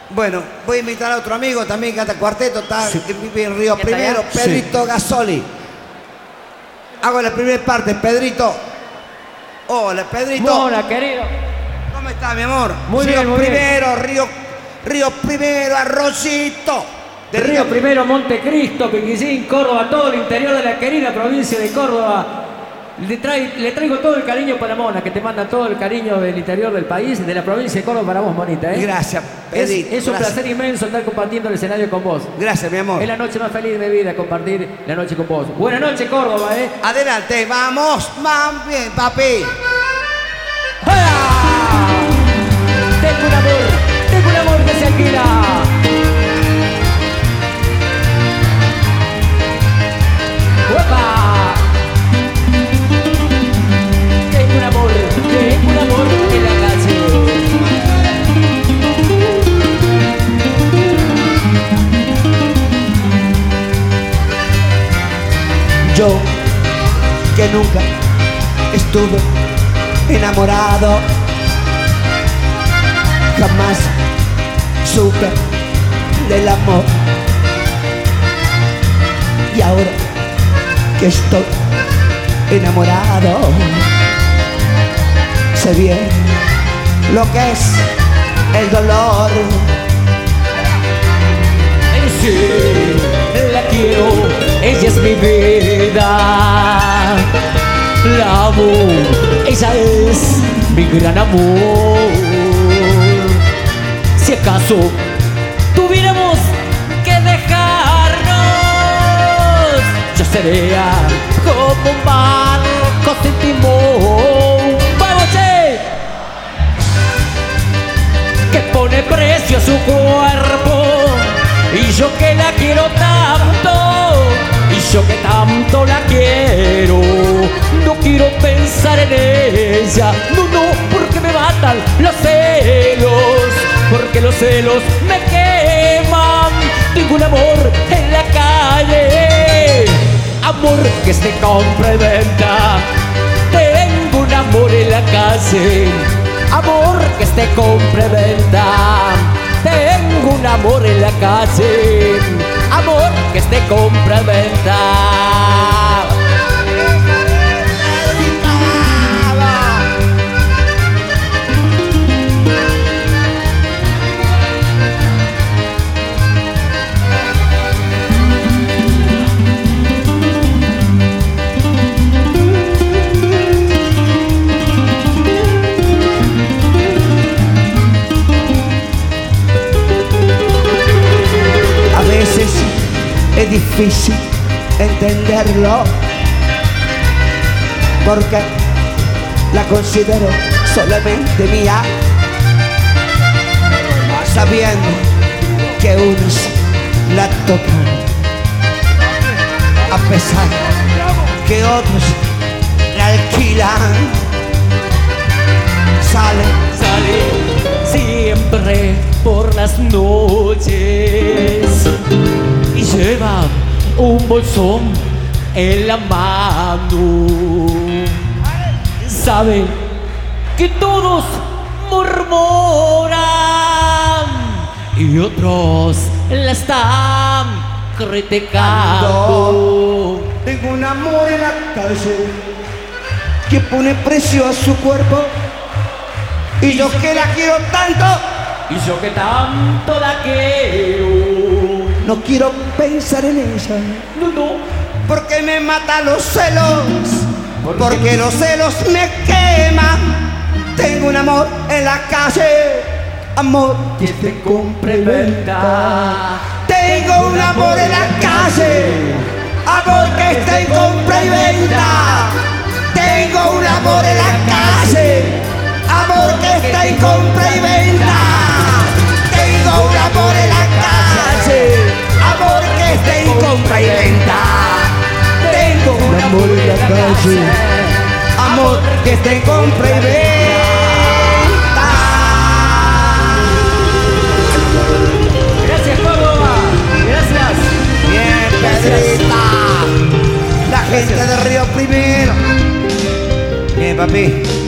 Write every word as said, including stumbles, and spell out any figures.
Bueno, voy a invitar a otro amigo también que canta cuarteto, está Sí. que vive en Río ¿Qué tal, Primero, ya? Pedrito Gasoli. Hago la primera parte, Pedrito. Hola, Pedrito. Hola, querido. ¿Cómo está, mi amor? Muy Río bien, muy bien. Primero, Río, Río Primero, Arrocito. De Río Primero, Montecristo, Piquillín, Córdoba, todo el interior de la querida provincia de Córdoba. Le, trae, le traigo todo el cariño para Mona, que te manda todo el cariño del interior del país, de la provincia de Córdoba para vos, Monita. ¿eh? Gracias, Es, Pedrito. es un gracias. placer inmenso estar compartiendo el escenario con vos. Gracias, mi amor. Es la noche más feliz de mi vida, compartir la noche con vos. Buenas noches, Córdoba, ¿eh? Adelante, vamos, más bien, papi. ¡Hola! Tengo un amor, tengo un amor que se alquila. ¡Uepa! Tengo un amor, tengo un amor en la calle. Yo, que nunca estuve enamorado, jamás supe del amor. Y ahora que estoy enamorado, sé bien lo que es el dolor. Sí, la quiero, ella es mi vida. La amo, ella es mi gran amor. Si acaso tuviéramos que dejarnos, yo sería como un barco sin timón. ¡Vamos, che! Que pone precio a su cuerpo. Y yo que la quiero tanto, y yo que tanto la quiero, no quiero pensar en ella, no, no, porque me matan los celos, porque los celos me queman. Tengo un amor en la calle, amor que se compra y venta. Tengo un amor en la calle, amor que se compra y venta. Tengo un amor en la calle, amor que esté compra y venta. Es difícil entenderlo, porque la considero solamente mía, sabiendo que unos la tocan, a pesar que otros la alquilan. Sale, Sale siempre por las noches y lleva un bolsón en la mano. Sabe que todos murmuran y otros la están criticando. tengo un amor en la calle que pone precio a su cuerpo, y yo que la quiero tanto, Y yo que tanto la quiero, no quiero pensar en ella, no, no, porque me matan los celos, ¿Por qué? porque los celos me queman. Tengo un amor en la calle, amor que te compre y venta. Tengo un amor en la calle, amor que está en compra y venta. Tengo un amor en la calle, amor que está en compra y venta. Tengo un amor en la calle, amor que está en compra y venta. Tengo un amor en la calle, amor que está en compra y venta. Gracias, Córdoba. Gracias. Bien, Pedrita. La gente de Río Primero. Bien, papi.